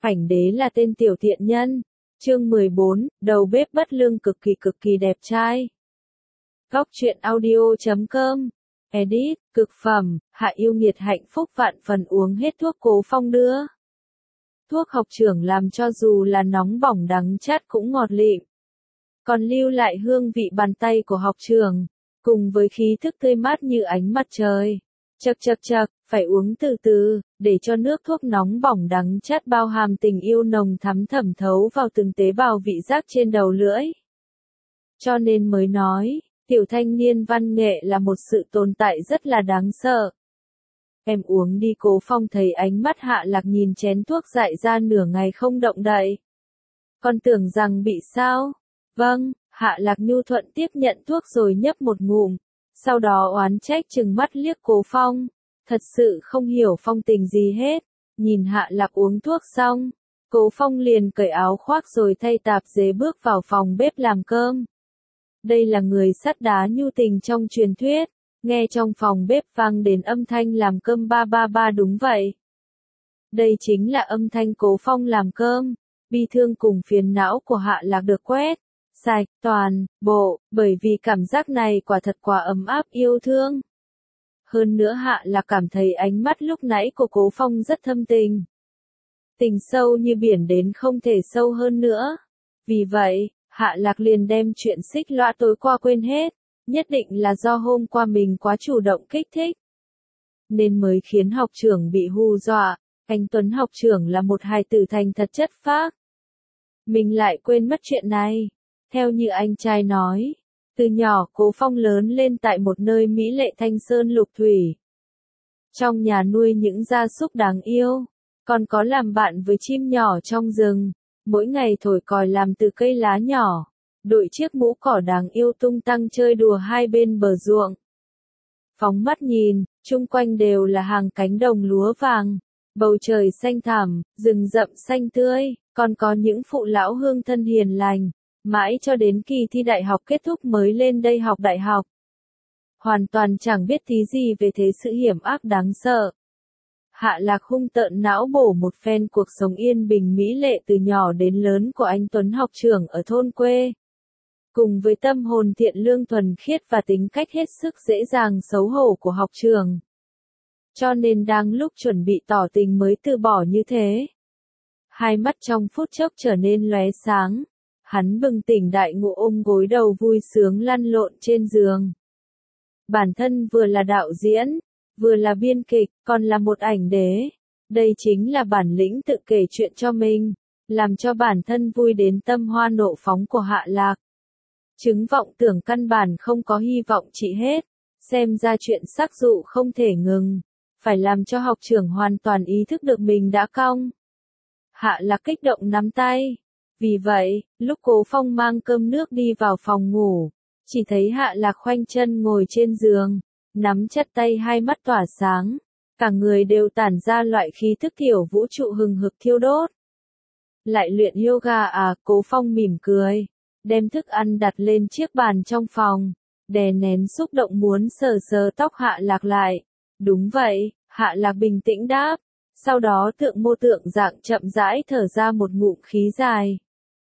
Ảnh đế là tên tiểu thiện nhân. Chương 14, đầu bếp bất lương cực kỳ đẹp trai. Góc truyện audio.com. Edit, cực phẩm, Hạ yêu nghiệt hạnh phúc vạn phần uống hết thuốc Cố Phong đưa. Thuốc học trưởng làm cho dù là nóng bỏng đắng chát cũng ngọt lịm. Còn lưu lại hương vị bàn tay của học trưởng, cùng với khí thức tươi mát như ánh mặt trời. Chậc, phải uống từ từ, để cho nước thuốc nóng bỏng đắng chát bao hàm tình yêu nồng thắm thẩm thấu vào từng tế bào vị giác trên đầu lưỡi. Cho nên mới nói, tiểu thanh niên văn nghệ là một sự tồn tại rất là đáng sợ. Em uống đi. Cố Phong thấy ánh mắt Hạ Lạc nhìn chén thuốc dại ra nửa ngày không động đậy. Con tưởng rằng bị sao? Vâng, Hạ Lạc nhu thuận tiếp nhận thuốc rồi nhấp một ngụm. Sau đó oán trách trừng mắt liếc Cố Phong, thật sự không hiểu phong tình gì hết. Nhìn Hạ Lạc uống thuốc xong, Cố Phong liền cởi áo khoác rồi thay tạp dề bước vào phòng bếp làm cơm. Đây là người sắt đá nhu tình trong truyền thuyết, nghe trong phòng bếp vang đến âm thanh làm cơm ba ba ba. Đúng vậy. Đây chính là âm thanh Cố Phong làm cơm, bi thương cùng phiền não của Hạ Lạc được quét sạch toàn bộ, bởi vì cảm giác này quả thật quá ấm áp yêu thương. Hơn nữa Hạ Lạc cảm thấy ánh mắt lúc nãy của Cố Phong rất thâm tình. Tình sâu như biển đến không thể sâu hơn nữa. Vì vậy, Hạ Lạc liền đem chuyện xích lõa tối qua quên hết, nhất định là do hôm qua mình quá chủ động kích thích, nên mới khiến học trưởng bị hù dọa. Anh Tuấn học trưởng là một hài tử thành thật chất phác. Mình lại quên mất chuyện này. Theo như anh trai nói, từ nhỏ Cố Phong lớn lên tại một nơi mỹ lệ thanh sơn lục thủy. Trong nhà nuôi những gia súc đáng yêu, còn có làm bạn với chim nhỏ trong rừng, mỗi ngày thổi còi làm từ cây lá nhỏ, đội chiếc mũ cỏ đáng yêu tung tăng chơi đùa hai bên bờ ruộng. Phóng mắt nhìn, chung quanh đều là hàng cánh đồng lúa vàng, bầu trời xanh thẳm, rừng rậm xanh tươi, còn có những phụ lão hương thân hiền lành. Mãi cho đến kỳ thi đại học kết thúc mới lên đây học đại học. Hoàn toàn chẳng biết tí gì về thế sự hiểm ác đáng sợ. Hạ Lạc hung tợn não bổ một phen cuộc sống yên bình mỹ lệ từ nhỏ đến lớn của anh Tuấn học trưởng ở thôn quê. Cùng với tâm hồn thiện lương thuần khiết và tính cách hết sức dễ dàng xấu hổ của học trưởng. Cho nên đang lúc chuẩn bị tỏ tình mới từ bỏ như thế. Hai mắt trong phút chốc trở nên lóe sáng. Hắn bừng tỉnh đại ngộ ôm gối đầu vui sướng lăn lộn trên giường. Bản thân vừa là đạo diễn, vừa là biên kịch, còn là một ảnh đế. Đây chính là bản lĩnh tự kể chuyện cho mình, làm cho bản thân vui đến tâm hoa nộ phóng của Hạ Lạc. Chứng vọng tưởng căn bản không có hy vọng trị hết, xem ra chuyện sắc dụ không thể ngừng, phải làm cho học trưởng hoàn toàn ý thức được mình đã cong. Hạ Lạc kích động nắm tay. Vì vậy, lúc Cố Phong mang cơm nước đi vào phòng ngủ, chỉ thấy Hạ Lạc khoanh chân ngồi trên giường, nắm chặt tay hai mắt tỏa sáng, cả người đều tản ra loại khí thức tiểu vũ trụ hừng hực thiêu đốt. Lại luyện yoga à? Cố Phong mỉm cười, đem thức ăn đặt lên chiếc bàn trong phòng, đè nén xúc động muốn sờ sờ tóc Hạ Lạc lại. Đúng vậy, Hạ Lạc bình tĩnh đáp, sau đó tượng mô tượng dạng chậm rãi thở ra một ngụm khí dài.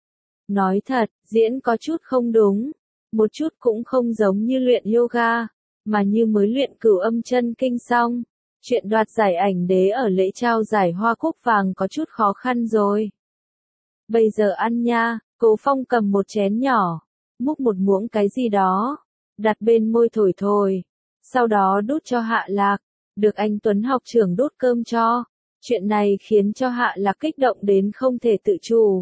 Nói thật, diễn có chút không đúng, một chút cũng không giống như luyện yoga, mà như mới luyện Cửu Âm Chân Kinh xong. Chuyện đoạt giải ảnh đế ở lễ trao giải Hoa Cúc Vàng có chút khó khăn rồi. Bây giờ ăn nha. Cố Phong cầm một chén nhỏ, múc một muỗng cái gì đó, đặt bên môi thổi thổi, sau đó đút cho Hạ Lạc. Được anh Tuấn học trưởng đút cơm cho. Chuyện này khiến cho Hạ Lạc kích động đến không thể tự chủ.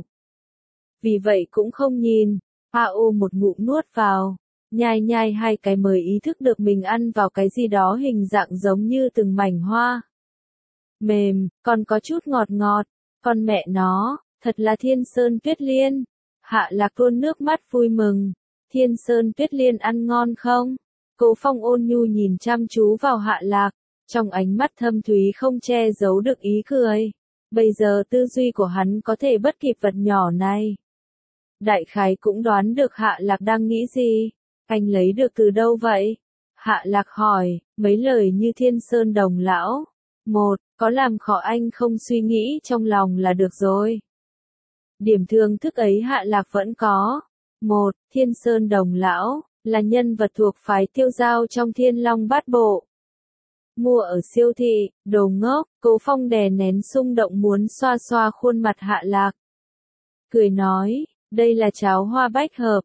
Vì vậy cũng không nhìn, một ngụm nuốt vào, nhai hai cái mới ý thức được mình ăn vào cái gì đó hình dạng giống như từng mảnh hoa. Mềm, còn có chút ngọt ngọt, con mẹ nó, thật là Thiên Sơn Tuyết Liên. Hạ Lạc tuôn nước mắt vui mừng, Thiên Sơn Tuyết Liên ăn ngon không? Cố Phong ôn nhu nhìn chăm chú vào Hạ Lạc, trong ánh mắt thâm thúy không che giấu được ý cười. Bây giờ tư duy của hắn có thể bắt kịp vật nhỏ này. Đại khái cũng đoán được Hạ Lạc đang nghĩ gì. Anh lấy được từ đâu vậy? Hạ Lạc hỏi, mấy lời như Thiên Sơn Đồng Lão. 1. Có làm khó anh không, suy nghĩ trong lòng là được rồi. Điểm thưởng thức ấy Hạ Lạc vẫn có. 1. Thiên Sơn Đồng Lão, là nhân vật thuộc phái Tiêu Giao trong Thiên Long Bát Bộ. Mua ở siêu thị, đồ ngốc, Cố Phong đè nén xung động muốn xoa xoa khuôn mặt Hạ Lạc. Cười nói, đây là cháo hoa bách hợp.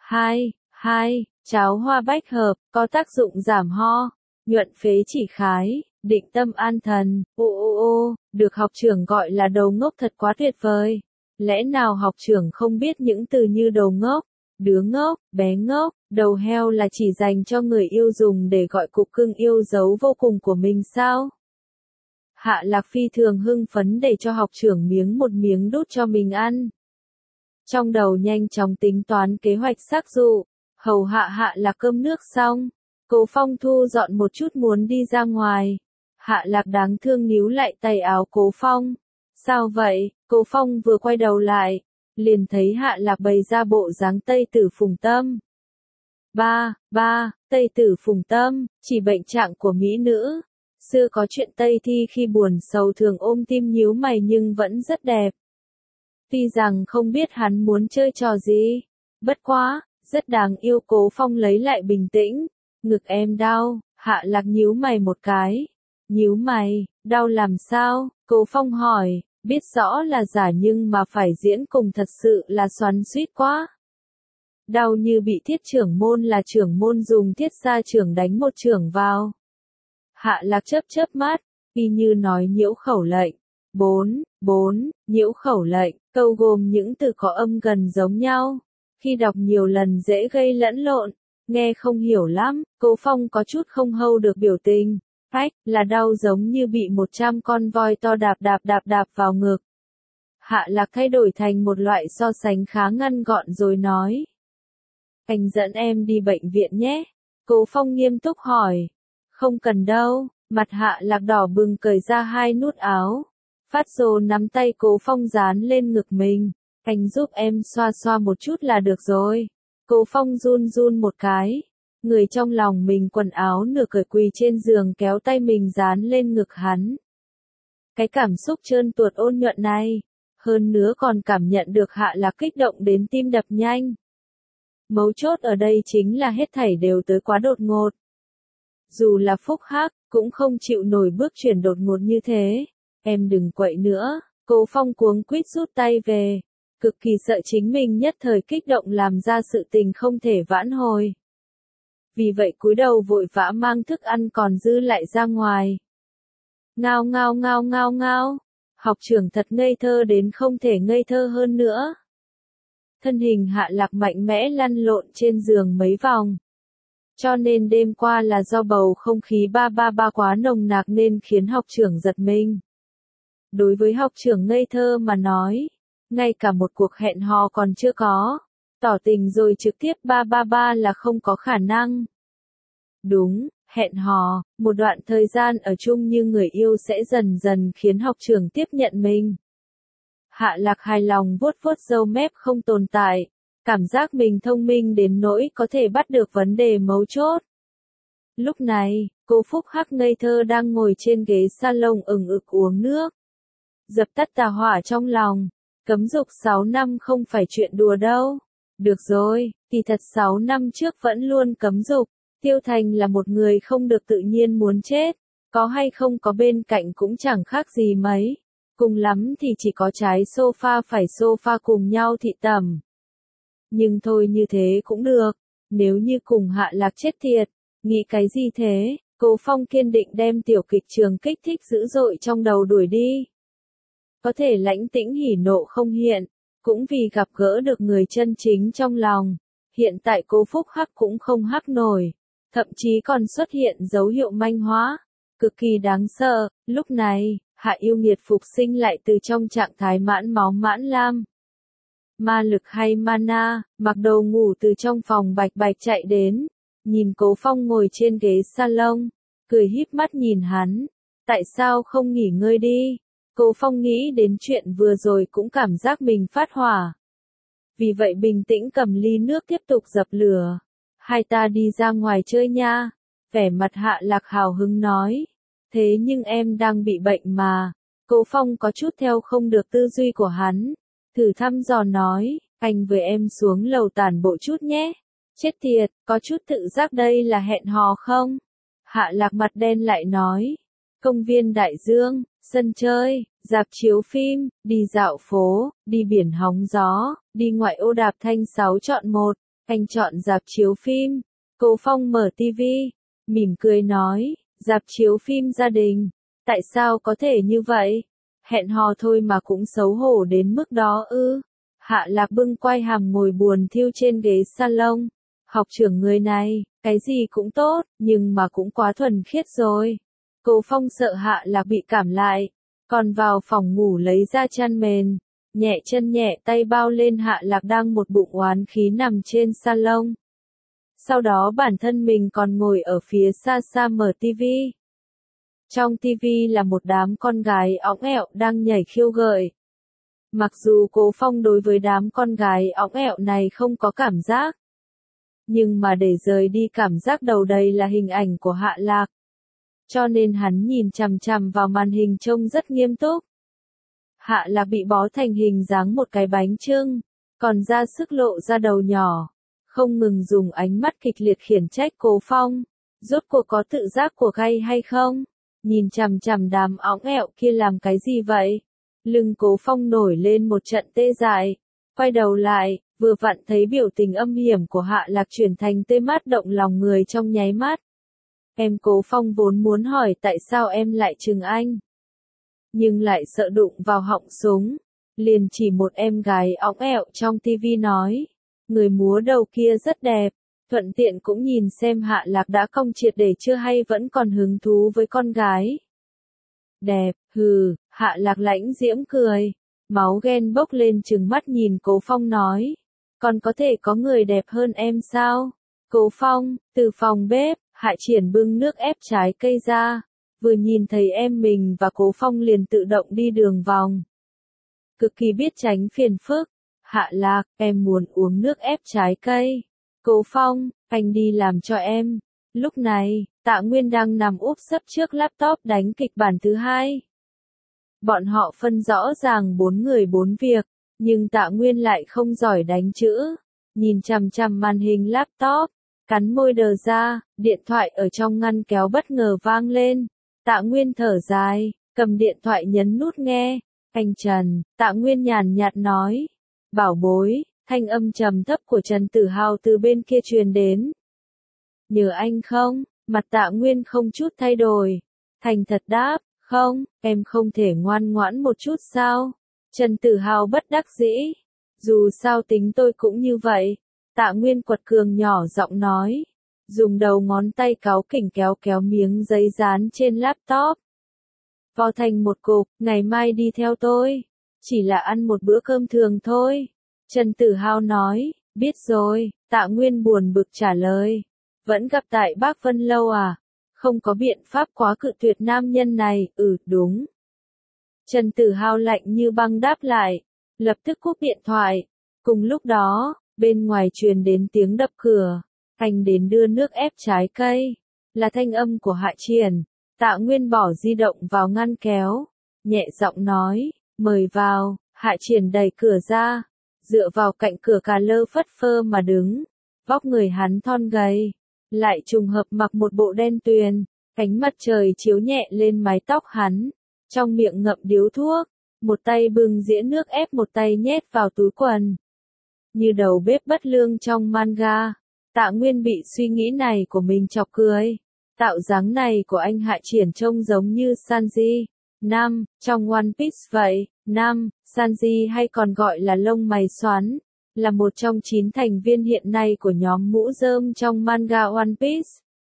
2. Cháo hoa bách hợp, có tác dụng giảm ho, nhuận phế chỉ khái, định tâm an thần. Ô, được học trưởng gọi là đầu ngốc thật quá tuyệt vời. Lẽ nào học trưởng không biết những từ như đầu ngốc, đứa ngốc, bé ngốc, đầu heo là chỉ dành cho người yêu dùng để gọi cục cưng yêu dấu vô cùng của mình sao? Hạ Lạc phi thường hưng phấn để cho học trưởng miếng một miếng đút cho mình ăn. Trong đầu nhanh chóng tính toán kế hoạch xác dụ, hầu Hạ Lạc cơm nước xong, Cố Phong thu dọn một chút muốn đi ra ngoài. Hạ Lạc đáng thương níu lại tay áo Cố Phong. Sao vậy? Cố Phong vừa quay đầu lại, liền thấy Hạ Lạc bày ra bộ dáng Tây Tử Phùng Tâm. Ba, Tây Tử Phùng Tâm, chỉ bệnh trạng của mỹ nữ. Xưa có chuyện Tây Thi khi buồn sầu thường ôm tim nhíu mày nhưng vẫn rất đẹp. Tuy rằng không biết hắn muốn chơi trò gì, bất quá, rất đáng yêu. Cố Phong lấy lại bình tĩnh. Ngực em đau. Hạ Lạc nhíu mày một cái. Nhíu mày, đau làm sao? Cố Phong hỏi, biết rõ là giả nhưng mà phải diễn cùng thật sự là xoắn xuýt quá. Đau như bị thiết trưởng môn, là trưởng môn dùng thiết gia trưởng đánh một trưởng vào. Hạ Lạc chớp mắt, y như nói nhiễu khẩu lệnh. 4. Nhiễu khẩu lệnh, câu gồm những từ có âm gần giống nhau. Khi đọc nhiều lần dễ gây lẫn lộn, nghe không hiểu lắm. Cố Phong có chút không hold được biểu tình. Phách, là đau giống như bị 100 con voi to đạp vào ngực. Hạ Lạc thay đổi thành một loại so sánh khá ngắn gọn rồi nói. Anh dẫn em đi bệnh viện nhé. Cố Phong nghiêm túc hỏi. Không cần đâu. Mặt Hạ Lạc đỏ bừng cởi ra 2 nút áo. Phát rồ nắm tay Cố Phong dán lên ngực mình. Anh giúp em xoa xoa một chút là được rồi. Cố Phong run một cái. Người trong lòng mình quần áo nửa cởi quỳ trên giường kéo tay mình dán lên ngực hắn. Cái cảm xúc trơn tuột ôn nhuận này, hơn nữa còn cảm nhận được Hạ Lạc kích động đến tim đập nhanh. Mấu chốt ở đây chính là hết thảy đều tới quá đột ngột. Dù là Phúc Hắc, cũng không chịu nổi bước chuyển đột ngột như thế. Em đừng quậy nữa. Cố Phong cuống quýt rút tay về, cực kỳ sợ chính mình nhất thời kích động làm ra sự tình không thể vãn hồi. Vì vậy cúi đầu vội vã mang thức ăn còn dư lại ra ngoài. Ngao. Học trưởng thật ngây thơ đến không thể ngây thơ hơn nữa. Thân hình Hạ Lạc mạnh mẽ lăn lộn trên giường mấy vòng. Cho nên đêm qua là do bầu không khí ba quá nồng nặc nên khiến học trưởng giật mình. Đối với học trưởng ngây thơ mà nói, ngay cả một cuộc hẹn hò còn chưa có, tỏ tình rồi trực tiếp ba là không có khả năng. Đúng, hẹn hò, một đoạn thời gian ở chung như người yêu sẽ dần dần khiến học trưởng tiếp nhận mình. Hạ Lạc hài lòng vuốt râu mép không tồn tại, cảm giác mình thông minh đến nỗi có thể bắt được vấn đề mấu chốt. Lúc này, cô Phúc Hắc ngây thơ đang ngồi trên ghế salon ửng ực uống nước. Dập tắt tà hỏa trong lòng, cấm dục 6 năm không phải chuyện đùa đâu. Được rồi, kỳ thật 6 năm trước vẫn luôn cấm dục. Tiêu Thành là một người không được tự nhiên muốn chết, có hay không có bên cạnh cũng chẳng khác gì mấy. Cùng lắm thì chỉ có trái sofa phải sofa cùng nhau thị tẩm. Nhưng thôi như thế cũng được, nếu như cùng Hạ Lạc chết thiệt, nghĩ cái gì thế? Cố Phong kiên định đem tiểu kịch trường kích thích dữ dội trong đầu đuổi đi. Có thể lãnh tĩnh hỉ nộ không hiện, cũng vì gặp gỡ được người chân chính trong lòng. Hiện tại Cố Phúc Hắc cũng không hắc nổi, thậm chí còn xuất hiện dấu hiệu manh hóa, cực kỳ đáng sợ. Lúc này, Hạ Yêu Nghiệt phục sinh lại từ trong trạng thái mãn máu mãn lam. Ma lực hay mana, mặc đồ ngủ từ trong phòng bạch chạy đến, nhìn Cố Phong ngồi trên ghế salon, cười híp mắt nhìn hắn. Tại sao không nghỉ ngơi đi? Cố Phong nghĩ đến chuyện vừa rồi cũng cảm giác mình phát hỏa. Vì vậy bình tĩnh cầm ly nước tiếp tục dập lửa. Hai ta đi ra ngoài chơi nha. Vẻ mặt Hạ Lạc hào hứng nói. Thế nhưng em đang bị bệnh mà. Cố Phong có chút theo không được tư duy của hắn. Thử thăm dò nói, anh với em xuống lầu tản bộ chút nhé. Chết tiệt, có chút tự giác đây là hẹn hò không? Hạ Lạc mặt đen lại nói. Công viên đại dương, sân chơi, rạp chiếu phim, đi dạo phố, đi biển hóng gió, đi ngoại ô đạp thanh 6 chọn một. Anh chọn rạp chiếu phim. Cố Phong mở tivi, mỉm cười nói, rạp chiếu phim gia đình. Tại sao có thể như vậy? Hẹn hò thôi mà cũng xấu hổ đến mức đó ư? Hạ Lạc bưng quai hàm ngồi buồn thiu trên ghế salon. Học trưởng người này, cái gì cũng tốt, nhưng mà cũng quá thuần khiết rồi. Cố Phong sợ Hạ Lạc bị cảm lại, còn vào phòng ngủ lấy ra chăn mền, nhẹ chân nhẹ tay bao lên Hạ Lạc đang một bụng oán khí nằm trên salon. Sau đó bản thân mình còn ngồi ở phía xa xa mở tivi. Trong tivi là một đám con gái óng ẹo đang nhảy khiêu gợi. Mặc dù Cố Phong đối với đám con gái óng ẹo này không có cảm giác, nhưng mà để rời đi cảm giác đầu đầy là hình ảnh của Hạ Lạc. Cho nên hắn nhìn chằm chằm vào màn hình trông rất nghiêm túc. Hạ Lạc bị bó thành hình dáng một cái bánh chưng, còn ra sức lộ ra đầu nhỏ, không ngừng dùng ánh mắt kịch liệt khiển trách Cố Phong. Rốt cuộc có tự giác của gay hay không? Nhìn chằm chằm đám óng ẹo kia làm cái gì vậy? Lưng Cố Phong nổi lên một trận tê dại. Quay đầu lại, vừa vặn thấy biểu tình âm hiểm của Hạ Lạc chuyển thành tê mát động lòng người trong nháy mắt. Em Cố Phong vốn muốn hỏi tại sao em lại chừng anh, nhưng lại sợ đụng vào họng súng. Liền chỉ một em gái óng ẹo trong tivi nói, người múa đầu kia rất đẹp. Thuận tiện cũng nhìn xem Hạ Lạc đã cong triệt để chưa hay vẫn còn hứng thú với con gái. Đẹp, hừ, Hạ Lạc lãnh diễm cười. Máu ghen bốc lên trừng mắt nhìn Cố Phong nói. Còn có thể có người đẹp hơn em sao? Cố Phong, từ phòng bếp, Hạ Triển bưng nước ép trái cây ra. Vừa nhìn thấy em mình và Cố Phong liền tự động đi đường vòng. Cực kỳ biết tránh phiền phức. Hạ Lạc, em muốn uống nước ép trái cây. Cố Phong, anh đi làm cho em. Lúc này, Tạ Nguyên đang nằm úp sấp trước laptop đánh kịch bản thứ hai. Bọn họ phân rõ ràng 4 người 4 việc, nhưng Tạ Nguyên lại không giỏi đánh chữ. Nhìn chằm chằm màn hình laptop, cắn môi đờ ra, điện thoại ở trong ngăn kéo bất ngờ vang lên. Tạ Nguyên thở dài, cầm điện thoại nhấn nút nghe. Anh Trần, Tạ Nguyên nhàn nhạt nói. Bảo bối. Thanh âm trầm thấp của Trần Tử Hào từ bên kia truyền đến. Nhờ anh không? Mặt Tạ Nguyên không chút thay đổi. Thành thật đáp, không, em không thể ngoan ngoãn một chút sao? Trần Tử Hào bất đắc dĩ. Dù sao tính tôi cũng như vậy. Tạ Nguyên quật cường nhỏ giọng nói. Dùng đầu ngón tay cáu kỉnh kéo kéo miếng giấy dán trên laptop. Vò thành một cục, ngày mai đi theo tôi. Chỉ là ăn một bữa cơm thường thôi. Trần Tử Hào nói, biết rồi, Tạ Nguyên buồn bực trả lời. Vẫn gặp tại Bác Vân Lâu à? Không có biện pháp quá cự tuyệt nam nhân này, đúng. Trần Tử Hào lạnh như băng đáp lại, lập tức cúp điện thoại. Cùng lúc đó, bên ngoài truyền đến tiếng đập cửa, anh đến đưa nước ép trái cây. Là thanh âm của Hạ Triển. Tạ Nguyên bỏ di động vào ngăn kéo, nhẹ giọng nói, mời vào. Hạ Triển đẩy cửa ra. Dựa vào cạnh cửa cà lơ phất phơ mà đứng. Vóc người hắn thon gầy, lại trùng hợp mặc một bộ đen tuyền. Ánh mặt trời chiếu nhẹ lên mái tóc hắn. Trong miệng ngậm điếu thuốc. Một tay bưng dĩa nước ép, một tay nhét vào túi quần. Như đầu bếp bất lương trong manga. Tạ Nguyên bị suy nghĩ này của mình chọc cười. Tạo dáng này của anh Hạ Triển trông giống như Sanji. Trong One Piece vậy. Sanji hay còn gọi là lông mày xoắn, là một trong 9 thành viên hiện nay của nhóm mũ rơm trong manga One Piece.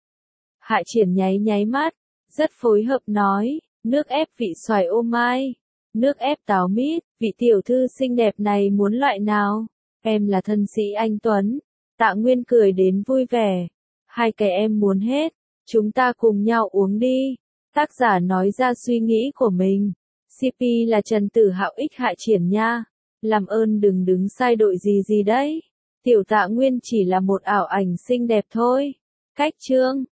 Hạ Triển nháy nháy mắt, rất phối hợp nói, nước ép vị xoài ô mai, nước ép táo mít, vị tiểu thư xinh đẹp này muốn loại nào? Em là thân sĩ anh Tuấn. Tạ Nguyên cười đến vui vẻ. Hai cái em muốn hết, chúng ta cùng nhau uống đi. Tác giả nói ra suy nghĩ của mình. CP là Trần Tử Hạo x Hạ Triển nha. Làm ơn đừng đứng sai đội gì đấy. Tiểu Tạ Nguyên chỉ là một ảo ảnh xinh đẹp thôi. Cách chương